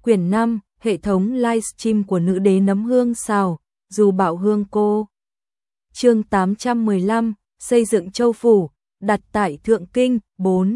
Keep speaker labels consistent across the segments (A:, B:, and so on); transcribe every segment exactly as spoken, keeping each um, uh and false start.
A: Quyển năm, hệ thống livestream của nữ đế nấm hương xào, dù bảo hương cô. Chương tám trăm mười lăm, xây dựng châu phủ, đặt tại Thượng Kinh, bốn.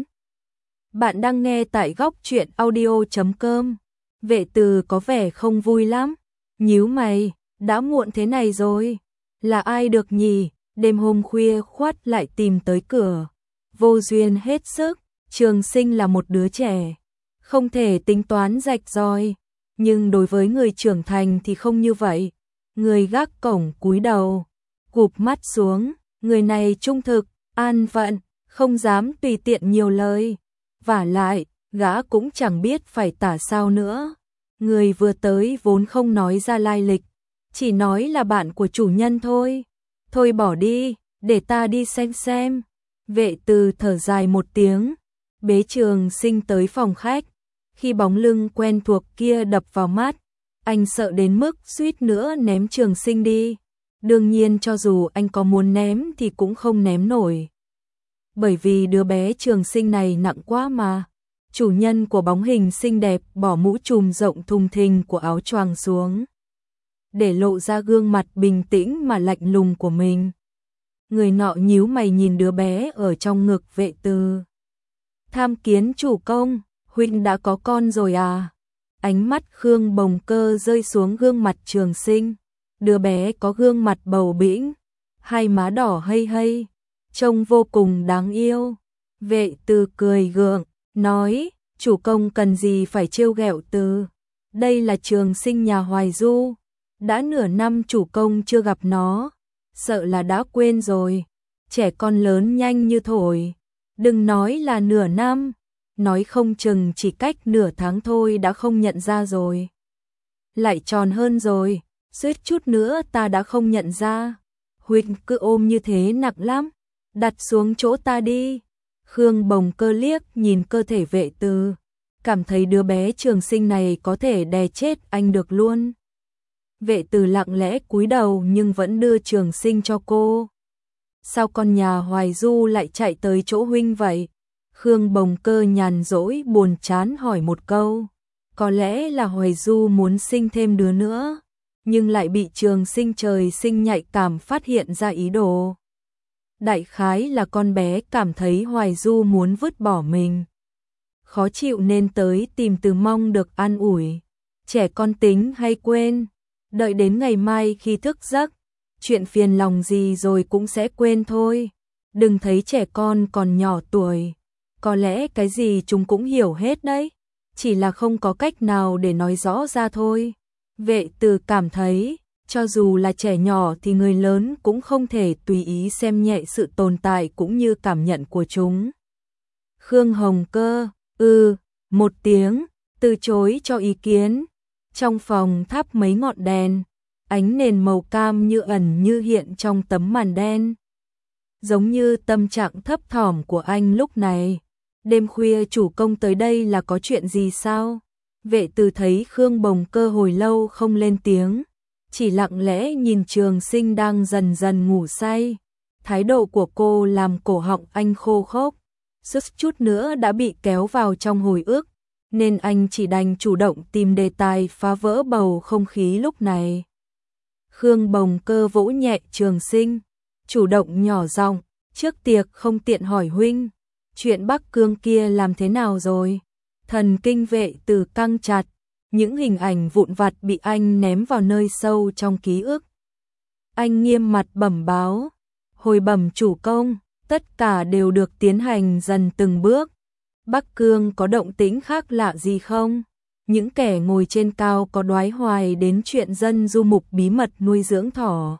A: Bạn đang nghe tại góc truyện audio chấm com. Vệ Từ có vẻ không vui lắm, nhíu mày, đã muộn thế này rồi, là ai được nhỉ? Đêm hôm khuya khoắt lại tìm tới cửa. Vô duyên hết sức, Trường Sinh là một đứa trẻ, không thể tính toán rạch ròi, nhưng đối với người trưởng thành thì không như vậy. Người gác cổng cúi đầu, cụp mắt xuống, người này trung thực, an phận, không dám tùy tiện nhiều lời. Vả lại, gã cũng chẳng biết phải tả sao nữa. Người vừa tới vốn không nói ra lai lịch, chỉ nói là bạn của chủ nhân thôi. Thôi bỏ đi, để ta đi xem xem. Vệ Từ thở dài một tiếng, bế Trường Sinh tới phòng khách. Khi bóng lưng quen thuộc kia đập vào mắt, anh sợ đến mức suýt nữa ném Trường Sinh đi. Đương nhiên cho dù anh có muốn ném thì cũng không ném nổi, bởi vì đứa bé Trường Sinh này nặng quá mà. Chủ nhân của bóng hình xinh đẹp bỏ mũ trùm rộng thùng thình của áo choàng xuống, để lộ ra gương mặt bình tĩnh mà lạnh lùng của mình. Người nọ nhíu mày nhìn đứa bé ở trong ngực Vệ Từ. Tham kiến chủ công, huynh đã có con rồi à? Ánh mắt Khương Bồng Cơ rơi xuống gương mặt Trường Sinh. Đứa bé có gương mặt bầu bĩnh, hai má đỏ hây hây, trông vô cùng đáng yêu. Vệ Từ cười gượng, nói, chủ công cần gì phải trêu ghẹo Từ. Đây là Trường Sinh nhà Hoài Du. Đã nửa năm chủ công chưa gặp nó, sợ là đã quên rồi. Trẻ con lớn nhanh như thổi, đừng nói là nửa năm, nói không chừng chỉ cách nửa tháng thôi đã không nhận ra rồi. Lại tròn hơn rồi, suýt chút nữa ta đã không nhận ra. Huynh cứ ôm như thế nặng lắm, đặt xuống chỗ ta đi. Khương Bồng Cơ liếc nhìn cơ thể Vệ Từ, cảm thấy đứa bé Trường Sinh này có thể đè chết anh được luôn. Vệ Từ lặng lẽ cúi đầu nhưng vẫn đưa Trường Sinh cho cô. Sao con nhà Hoài Du lại chạy tới chỗ huynh vậy? Khương Bồng Cơ nhàn rỗi buồn chán hỏi một câu. Có lẽ là Hoài Du muốn sinh thêm đứa nữa, nhưng lại bị Trường Sinh trời sinh nhạy cảm phát hiện ra ý đồ. Đại khái là con bé cảm thấy Hoài Du muốn vứt bỏ mình, khó chịu nên tới tìm Từ mong được an ủi. Trẻ con tính hay quên, đợi đến ngày mai khi thức giấc, chuyện phiền lòng gì rồi cũng sẽ quên thôi. Đừng thấy trẻ con còn nhỏ tuổi, có lẽ cái gì chúng cũng hiểu hết đấy, chỉ là không có cách nào để nói rõ ra thôi. Vệ Từ cảm thấy, cho dù là trẻ nhỏ thì người lớn cũng không thể tùy ý xem nhẹ sự tồn tại cũng như cảm nhận của chúng. Khương Hồng Cơ, ư, một tiếng, từ chối cho ý kiến. Trong phòng thắp mấy ngọn đèn, ánh nền màu cam như ẩn như hiện trong tấm màn đen, giống như tâm trạng thấp thỏm của anh lúc này. Đêm khuya chủ công tới đây là có chuyện gì sao? Vệ Từ thấy Khương Bồng Cơ hồi lâu không lên tiếng, chỉ lặng lẽ nhìn Trường Sinh đang dần dần ngủ say. Thái độ của cô làm cổ họng anh khô khốc, suýt chút nữa đã bị kéo vào trong hồi ức, nên anh chỉ đành chủ động tìm đề tài phá vỡ bầu không khí lúc này. Khương Bồng Cơ vỗ nhẹ Trường Sinh, chủ động nhỏ giọng, trước tiệc không tiện hỏi huynh, chuyện Bắc Cương kia làm thế nào rồi? Thần kinh Vệ Từ căng chặt, những hình ảnh vụn vặt bị anh ném vào nơi sâu trong ký ức. Anh nghiêm mặt bẩm báo, hồi bẩm chủ công, tất cả đều được tiến hành dần từng bước. Bắc Cương có động tĩnh khác lạ gì không? Những kẻ ngồi trên cao có đoái hoài đến chuyện dân du mục bí mật nuôi dưỡng thỏ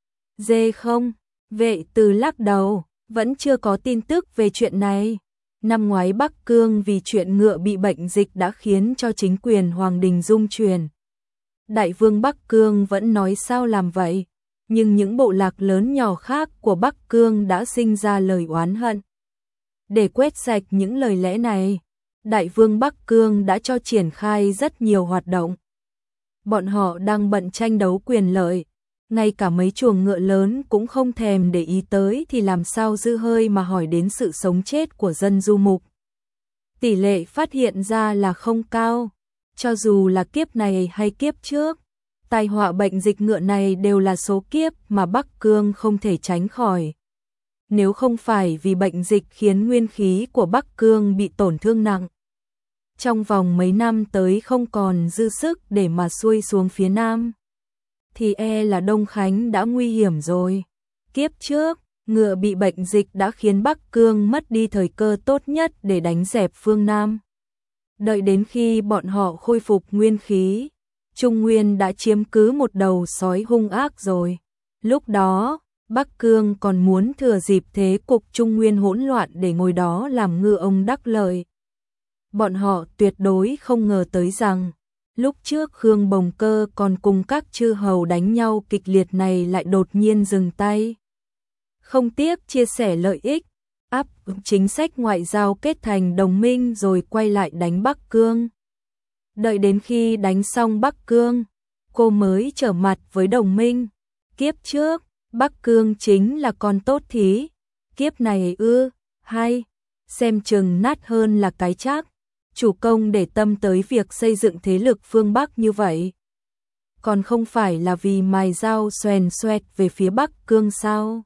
A: dê không? Vệ Từ lắc đầu, vẫn chưa có tin tức về chuyện này. Năm ngoái Bắc Cương vì chuyện ngựa bị bệnh dịch đã khiến cho chính quyền Hoàng Đình rung chuyển. Đại vương Bắc Cương vẫn nói sao làm vậy, nhưng những bộ lạc lớn nhỏ khác của Bắc Cương đã sinh ra lời oán hận. Để quét sạch những lời lẽ này, Đại vương Bắc Cương đã cho triển khai rất nhiều hoạt động. Bọn họ đang bận tranh đấu quyền lợi, ngay cả mấy chuồng ngựa lớn cũng không thèm để ý tới thì làm sao dư hơi mà hỏi đến sự sống chết của dân du mục. Tỷ lệ phát hiện ra là không cao, Cho dù là kiếp này hay kiếp trước, tai họa bệnh dịch ngựa này đều là số kiếp mà Bắc Cương không thể tránh khỏi. Nếu không phải vì bệnh dịch khiến nguyên khí của Bắc Cương bị tổn thương nặng, trong vòng mấy năm tới không còn dư sức để mà xuôi xuống phía Nam, thì e là Đông Khánh đã nguy hiểm rồi. Kiếp trước, ngựa bị bệnh dịch đã khiến Bắc Cương mất đi thời cơ tốt nhất để đánh dẹp phương Nam. Đợi đến khi bọn họ khôi phục nguyên khí, Trung Nguyên đã chiếm cứ một đầu sói hung ác rồi. Lúc đó, Bắc Cương còn muốn thừa dịp thế cục Trung Nguyên hỗn loạn để ngồi đó làm ngư ông đắc lợi. Bọn họ tuyệt đối không ngờ tới rằng, lúc trước Khương Bồng Cơ còn cùng các chư hầu đánh nhau kịch liệt này lại đột nhiên dừng tay. Không tiếc chia sẻ lợi ích, áp chính sách ngoại giao kết thành đồng minh rồi quay lại đánh Bắc Cương. Đợi đến khi đánh xong Bắc Cương, cô mới trở mặt với đồng minh. Kiếp trước, Bắc Cương chính là con tốt thí. Kiếp này ư, hay, xem chừng nát hơn là cái chắc. Chủ công để tâm tới việc xây dựng thế lực phương Bắc như vậy. Còn không phải là vì mài dao xoèn xoẹt về phía Bắc Cương sao?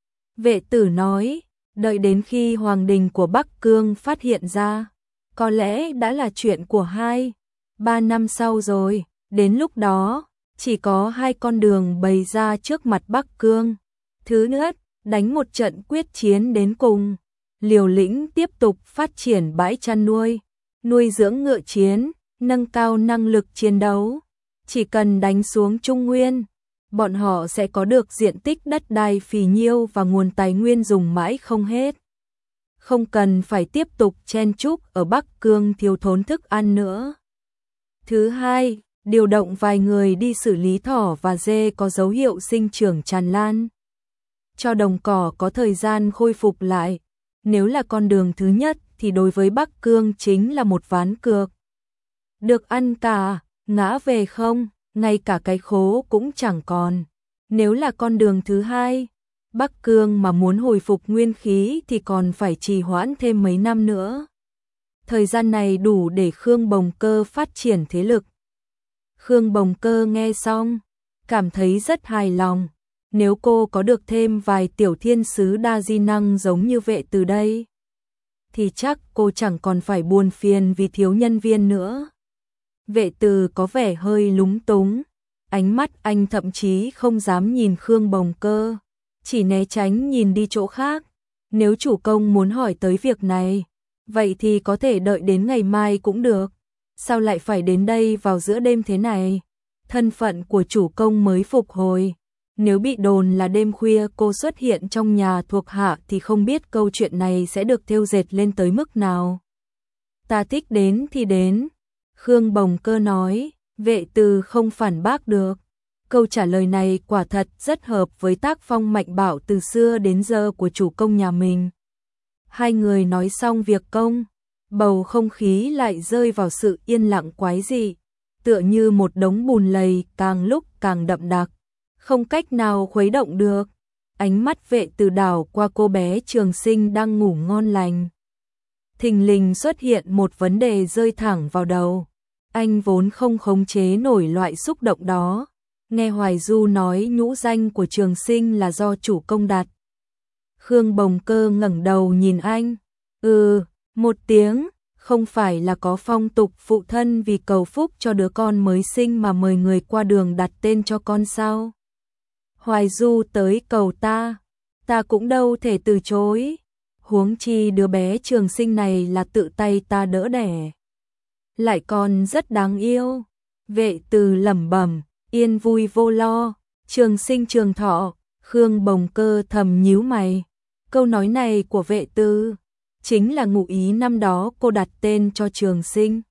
A: Vệ tử nói, đợi đến khi hoàng đình của Bắc Cương phát hiện ra, có lẽ đã là chuyện của hai, ba năm sau rồi. Đến lúc đó, chỉ có hai con đường bày ra trước mặt Bắc Cương. Thứ nhất, đánh một trận quyết chiến đến cùng. Liều lĩnh tiếp tục phát triển bãi chăn nuôi, nuôi dưỡng ngựa chiến, nâng cao năng lực chiến đấu. Chỉ cần đánh xuống Trung Nguyên, bọn họ sẽ có được diện tích đất đai phì nhiêu và nguồn tài nguyên dùng mãi không hết. Không cần phải tiếp tục chen chúc ở Bắc Cương thiếu thốn thức ăn nữa. Thứ hai, điều động vài người đi xử lý thỏ và dê có dấu hiệu sinh trưởng tràn lan, cho đồng cỏ có thời gian khôi phục lại. Nếu là con đường thứ nhất thì đối với Bắc Cương chính là một ván cược. Được ăn cả, ngã về không, ngay cả cái khố cũng chẳng còn. Nếu là con đường thứ hai, Bắc Cương mà muốn hồi phục nguyên khí thì còn phải trì hoãn thêm mấy năm nữa. Thời gian này đủ để Khương Bồng Cơ phát triển thế lực. Khương Bồng Cơ nghe xong, cảm thấy rất hài lòng. Nếu cô có được thêm vài tiểu thiên sứ đa di năng giống như Vệ Từ đây, thì chắc cô chẳng còn phải buồn phiền vì thiếu nhân viên nữa. Vệ Từ có vẻ hơi lúng túng, ánh mắt anh thậm chí không dám nhìn Khương Bồng Cơ, chỉ né tránh nhìn đi chỗ khác. Nếu chủ công muốn hỏi tới việc này, vậy thì có thể đợi đến ngày mai cũng được. Sao lại phải đến đây vào giữa đêm thế này? Thân phận của chủ công mới phục hồi. Nếu bị đồn là đêm khuya cô xuất hiện trong nhà thuộc hạ thì không biết câu chuyện này sẽ được thêu dệt lên tới mức nào. Ta thích đến thì đến. Khương Bồng Cơ nói, Vệ Từ không phản bác được. Câu trả lời này quả thật rất hợp với tác phong mạnh bạo từ xưa đến giờ của chủ công nhà mình. Hai người nói xong việc công, bầu không khí lại rơi vào sự yên lặng quái dị, tựa như một đống bùn lầy càng lúc càng đậm đặc, không cách nào khuấy động được. Ánh mắt Vệ Từ đảo qua cô bé Trường Sinh đang ngủ ngon lành. Thình lình xuất hiện một vấn đề rơi thẳng vào đầu. Anh vốn không khống chế nổi loại xúc động đó. Nghe Hoài Du nói nhũ danh của Trường Sinh là do chủ công đặt. Khương Bồng Cơ ngẩng đầu nhìn anh. Ừ, một tiếng, không phải là có phong tục phụ thân vì cầu phúc cho đứa con mới sinh mà mời người qua đường đặt tên cho con sao? Hoài Du tới cầu ta, ta cũng đâu thể từ chối. Huống chi đứa bé Trường Sinh này là tự tay ta đỡ đẻ, lại còn rất đáng yêu. Vệ Từ lẩm bẩm, yên vui vô lo, Trường Sinh trường thọ. Khương Bồng Cơ thầm nhíu mày. Câu nói này của Vệ Từ chính là ngụ ý năm đó cô đặt tên cho Trường Sinh.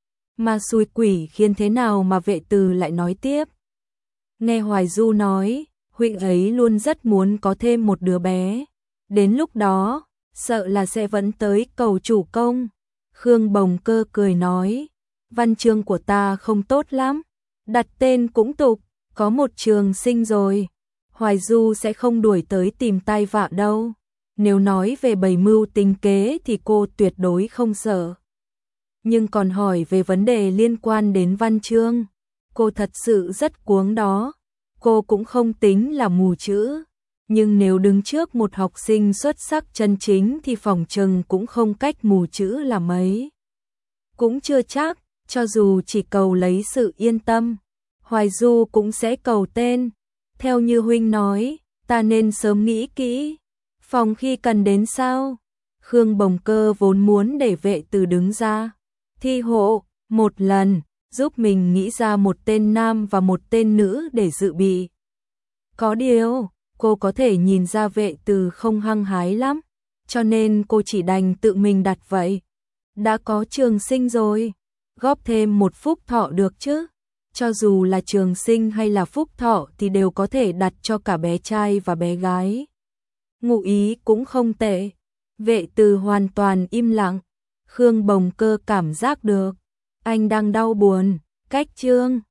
A: Mà xui quỷ khiến thế nào mà Vệ Từ lại nói tiếp. Nghe Hoài Du nói, huynh ấy luôn rất muốn có thêm một đứa bé. Đến lúc đó, sợ là sẽ vẫn tới cầu chủ công. Khương Bồng Cơ cười nói, văn chương của ta không tốt lắm, đặt tên cũng tục, có một Trường Sinh rồi. Hoài Du sẽ không đuổi tới tìm tai vạ đâu. Nếu nói về bày mưu tính kế thì cô tuyệt đối không sợ. nhưng còn hỏi về vấn đề liên quan đến văn chương. Cô thật sự rất cuống đó. Cô cũng không tính là mù chữ, nhưng nếu đứng trước một học sinh xuất sắc chân chính thì phỏng chừng cũng không cách mù chữ là mấy. Cũng chưa chắc, cho dù chỉ cầu lấy sự yên tâm, Hoài Du cũng sẽ cầu tên. Theo như huynh nói, ta nên sớm nghĩ kỹ, phòng khi cần đến sao? Khương Bồng Cơ vốn muốn để Vệ Từ đứng ra thi hộ một lần, giúp mình nghĩ ra một tên nam và một tên nữ để dự bị. Có điều, cô có thể nhìn ra Vệ Từ không hăng hái lắm, cho nên cô chỉ đành tự mình đặt vậy. Đã có Trường Sinh rồi, góp thêm một Phúc Thọ được chứ? Cho dù là Trường Sinh hay là Phúc Thọ thì đều có thể đặt cho cả bé trai và bé gái. Ngụ ý cũng không tệ. Vệ Từ hoàn toàn im lặng. Khương Bồng Cơ cảm giác được anh đang đau buồn. Cách chương